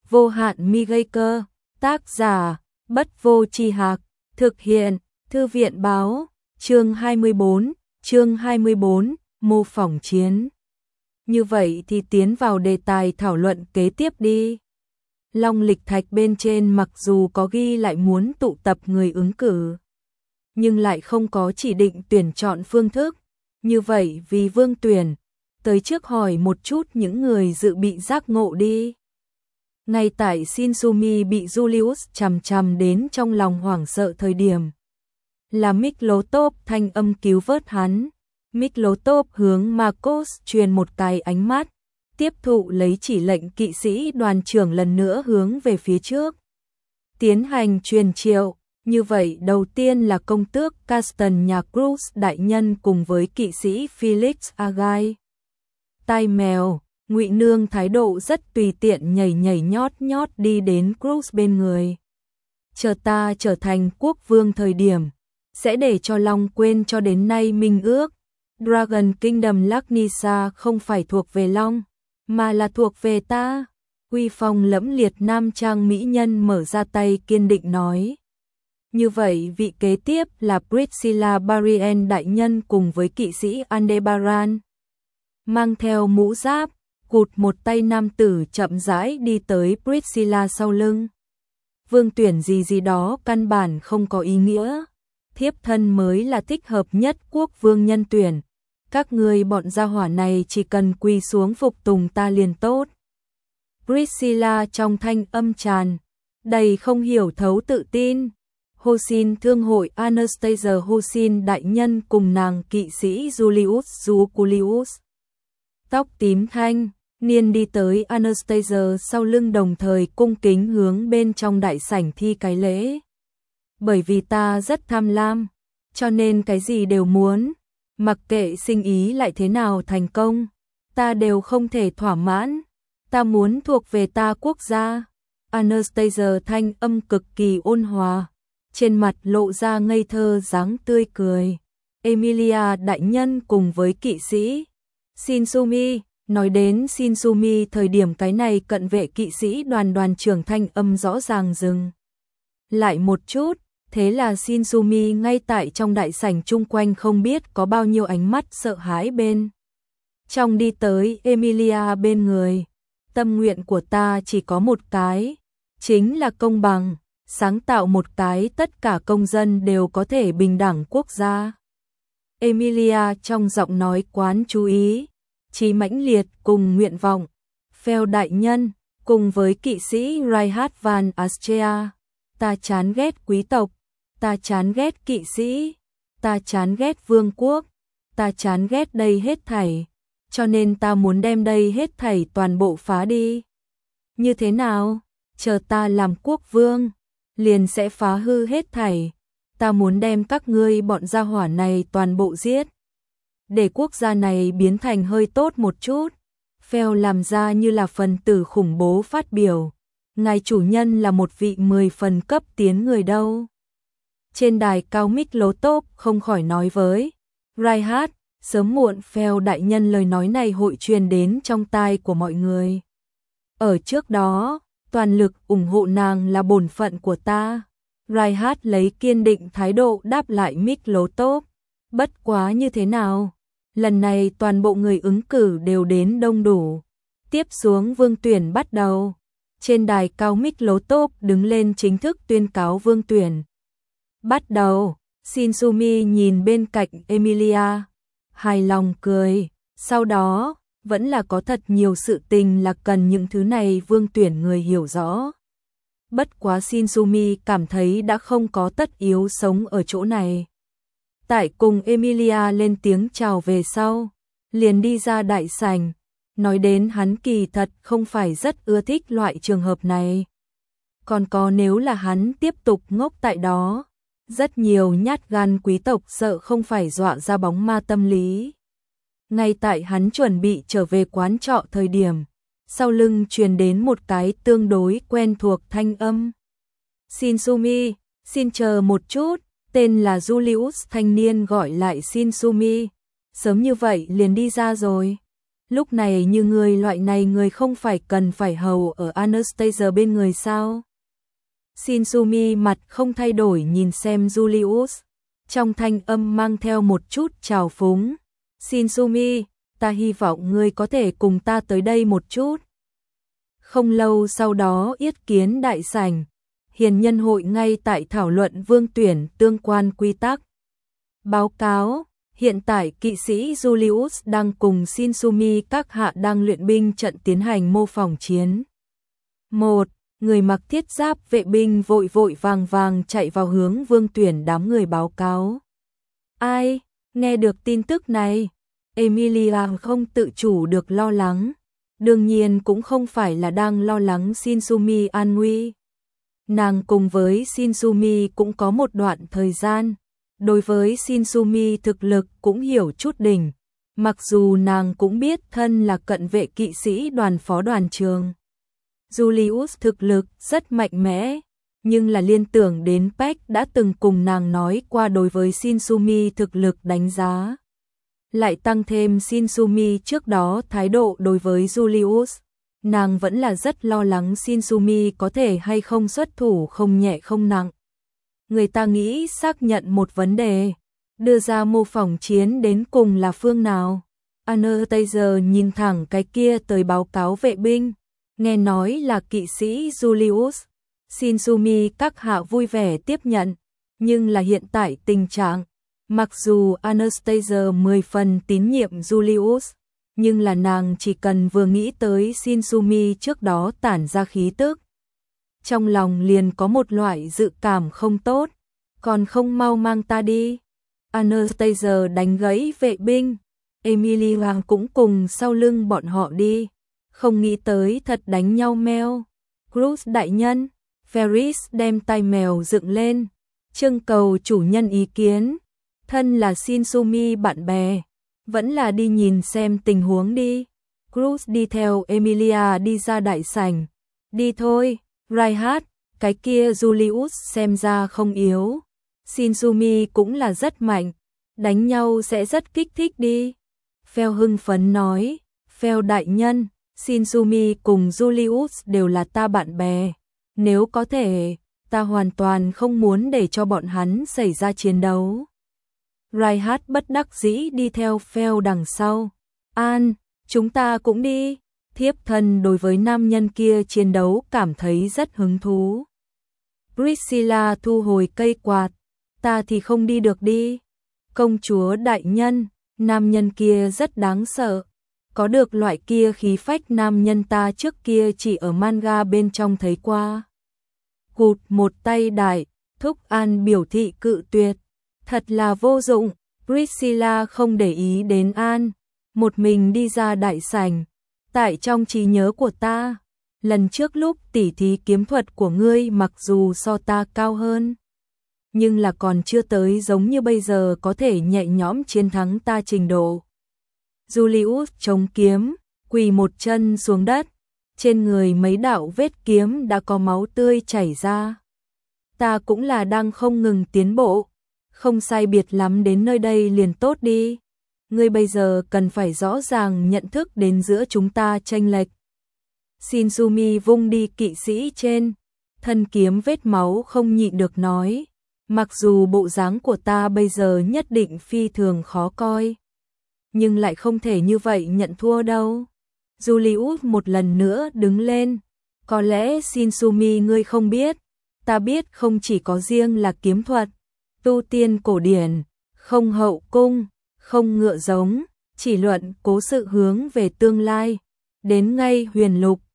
vô hạn mi gây cơ, tác giả, Bất Vô Tri Hạc, thực hiện, Thư viện Báo, chương 24, mô phỏng chiến. Như vậy thì tiến vào đề tài thảo luận kế tiếp đi. Long lịch thạch bên trên mặc dù có ghi lại muốn tụ tập người ứng cử, nhưng lại không có chỉ định tuyển chọn phương thức. Như vậy vì Vương tuyển, tới trước hỏi một chút những người dự bị giác ngộ đi. Ngay tại Shinsumi bị Julius chằm chằm đến trong lòng hoảng sợ thời điểm, là Miklotov thanh âm cứu vớt hắn. Miklotov hướng Marcos truyền một cái ánh mắt, tiếp thụ lấy chỉ lệnh kỵ sĩ đoàn trưởng lần nữa hướng về phía trước. Tiến hành truyền triệu, như vậy đầu tiên là công tước Caston nhà Cruz đại nhân cùng với kỵ sĩ Felix Agai. Tai mèo, Ngụy Nương thái độ rất tùy tiện nhảy nhót đi đến Cruz bên người. Chờ ta trở thành quốc vương thời điểm, sẽ để cho Long quên cho đến nay minh ước. Dragon Kingdom Lagnisa không phải thuộc về Long, mà là thuộc về ta. Uy phong lẫm liệt nam trang mỹ nhân mở ra tay kiên định nói. Như vậy vị kế tiếp là Priscilla Barrien đại nhân cùng với kỵ sĩ Aldebaran. Mang theo mũ giáp, cụt một tay nam tử chậm rãi đi tới Priscilla sau lưng. Vương tuyển gì đó căn bản không có ý nghĩa. Thiếp thân mới là thích hợp nhất quốc vương nhân tuyển. Các ngươi bọn gia hỏa này chỉ cần quỳ xuống phục tùng ta liền tốt. Priscilla trong thanh âm tràn đầy không hiểu thấu tự tin. Hosin thương hội Anastasia Hosin đại nhân cùng nàng kỵ sĩ Julius Juculius. Tóc tím thanh, niên đi tới Anastasia sau lưng đồng thời cung kính hướng bên trong đại sảnh thi cái lễ. Bởi vì ta rất tham lam, cho nên cái gì đều muốn, mặc kệ sinh ý lại thế nào thành công, ta đều không thể thỏa mãn, ta muốn thuộc về ta quốc gia. Anastasia thanh âm cực kỳ ôn hòa, trên mặt lộ ra ngây thơ dáng tươi cười. Emilia đại nhân cùng với kỵ sĩ Shinsumi, nói đến Shinsumi thời điểm cái này cận vệ kỵ sĩ đoàn trưởng thanh âm rõ ràng dừng lại một chút. Thế là Shinsumi ngay tại trong đại sảnh chung quanh không biết có bao nhiêu ánh mắt sợ hãi bên trong đi tới Emilia bên người. Tâm nguyện của ta chỉ có một cái, chính là công bằng, sáng tạo một cái tất cả công dân đều có thể bình đẳng quốc gia. Emilia trong giọng nói quán chú ý, chí mãnh liệt cùng nguyện vọng. Phèo đại nhân, cùng với kỵ sĩ Reinhard van Austria, ta chán ghét quý tộc, ta chán ghét kỵ sĩ, ta chán ghét vương quốc, ta chán ghét đây hết thảy, cho nên ta muốn đem đây hết thảy toàn bộ phá đi. Như thế nào? Chờ ta làm quốc vương, liền sẽ phá hư hết thảy. Ta muốn đem các ngươi bọn gia hỏa này toàn bộ giết, để quốc gia này biến thành hơi tốt một chút. Phèo làm ra như là phần tử khủng bố phát biểu. Ngài chủ nhân là một vị 10 phần cấp tiến người đâu. Trên đài cao Miklotov không khỏi nói với Reinhard, sớm muộn Phèo đại nhân lời nói này hội truyền đến trong tai của mọi người. Ở trước đó, toàn lực ủng hộ nàng là bổn phận của ta. Reinhard lấy kiên định thái độ đáp lại Miklotov. Bất quá như thế nào? Lần này toàn bộ người ứng cử đều đến đông đủ. Tiếp xuống vương tuyển bắt đầu. Trên đài cao Miklotov đứng lên chính thức tuyên cáo vương tuyển. Bắt đầu, Shinsumi nhìn bên cạnh Emilia, hài lòng cười. Sau đó, vẫn là có thật nhiều sự tình là cần những thứ này vương tuyển người hiểu rõ. Bất quá Shinsumi cảm thấy đã không có tất yếu sống ở chỗ này. Tại cùng Emilia lên tiếng chào về sau, liền đi ra đại sảnh. Nói đến hắn kỳ thật không phải rất ưa thích loại trường hợp này. Còn có nếu là hắn tiếp tục ngốc tại đó, rất nhiều nhát gan quý tộc sợ không phải dọa ra bóng ma tâm lý. Ngay tại hắn chuẩn bị trở về quán trọ thời điểm, sau lưng truyền đến một cái tương đối quen thuộc thanh âm. Shinsumi, xin chờ một chút, tên là Julius thanh niên gọi lại Shinsumi. Sớm như vậy liền đi ra rồi. Lúc này như người loại này người không phải cần phải hầu ở Anastasia bên người sao? Shinsumi mặt không thay đổi nhìn xem Julius, trong thanh âm mang theo một chút trào phúng. Shinsumi, ta hy vọng ngươi có thể cùng ta tới đây một chút. Không lâu sau đó yết kiến đại sảnh, hiền nhân hội ngay tại thảo luận vương tuyển tương quan quy tắc. Báo cáo, hiện tại kỵ sĩ Julius đang cùng Shinsumi các hạ đang luyện binh trận tiến hành mô phỏng chiến. Một người mặc thiết giáp vệ binh vội vội vàng vàng chạy vào hướng vương tuyển đám người báo cáo. Ai, nghe được tin tức này, Emilia không tự chủ được lo lắng. Đương nhiên cũng không phải là đang lo lắng Shinsumi an nguy. Nàng cùng với Shinsumi cũng có một đoạn thời gian. Đối với Shinsumi thực lực cũng hiểu chút đỉnh. Mặc dù nàng cũng biết thân là cận vệ kỵ sĩ đoàn phó đoàn trường. Julius thực lực rất mạnh mẽ, nhưng là liên tưởng đến Peck đã từng cùng nàng nói qua đối với Shinsumi thực lực đánh giá. Lại tăng thêm Shinsumi trước đó thái độ đối với Julius, nàng vẫn là rất lo lắng Shinsumi có thể hay không xuất thủ không nhẹ không nặng. Người ta nghĩ xác nhận một vấn đề, đưa ra mô phỏng chiến đến cùng là phương nào. Anastasia nhìn thẳng cái kia tới báo cáo vệ binh, nghe nói là kỵ sĩ Julius. Shinsumi các hạ vui vẻ tiếp nhận, nhưng là hiện tại tình trạng. Mặc dù Anastasia 10 phần tín nhiệm Julius, nhưng là nàng chỉ cần vừa nghĩ tới Shinsumi trước đó tản ra khí tức. Trong lòng liền có một loại dự cảm không tốt, còn không mau mang ta đi. Anastasia đánh gãy vệ binh, Emilia cũng cùng sau lưng bọn họ đi, không nghĩ tới thật đánh nhau meo. Cruz đại nhân, Ferris đem tai mèo dựng lên, trưng cầu chủ nhân ý kiến. Thân là Shinsumi bạn bè, vẫn là đi nhìn xem tình huống đi. Cruz đi theo Emilia đi ra đại sảnh. Đi thôi, Reinhardt, cái kia Julius xem ra không yếu. Shinsumi cũng là rất mạnh, đánh nhau sẽ rất kích thích đi. Phèo hưng phấn nói, Phèo đại nhân, Shinsumi cùng Julius đều là ta bạn bè. Nếu có thể, ta hoàn toàn không muốn để cho bọn hắn xảy ra chiến đấu. Reinhardt bất đắc dĩ đi theo Phèo đằng sau. An, chúng ta cũng đi. Thiếp thân đối với nam nhân kia chiến đấu cảm thấy rất hứng thú. Priscilla thu hồi cây quạt. Ta thì không đi được đi. Công chúa đại nhân, nam nhân kia rất đáng sợ. Có được loại kia khí phách nam nhân ta trước kia chỉ ở manga bên trong thấy qua. Cụt một tay đại, Thúc An biểu thị cự tuyệt. Thật là vô dụng, Priscilla không để ý đến An, một mình đi ra đại sảnh. Tại trong trí nhớ của ta, lần trước lúc tỉ thí kiếm thuật của ngươi mặc dù so ta cao hơn, nhưng là còn chưa tới giống như bây giờ có thể nhẹ nhõm chiến thắng ta trình độ. Julius chống kiếm, quỳ một chân xuống đất, trên người mấy đạo vết kiếm đã có máu tươi chảy ra. Ta cũng là đang không ngừng tiến bộ, không sai biệt lắm đến nơi đây liền tốt đi. Ngươi bây giờ cần phải rõ ràng nhận thức đến giữa chúng ta chênh lệch. Shinsumi vung đi kỵ sĩ trên, thân kiếm vết máu không nhịn được nói, mặc dù bộ dáng của ta bây giờ nhất định phi thường khó coi, nhưng lại không thể như vậy nhận thua đâu. Julius một lần nữa đứng lên, có lẽ Shinsumi ngươi không biết, ta biết không chỉ có riêng là kiếm thuật, tu tiên cổ điển, không hậu cung, không ngựa giống, chỉ luận cố sự hướng về tương lai, đến ngay huyền lục,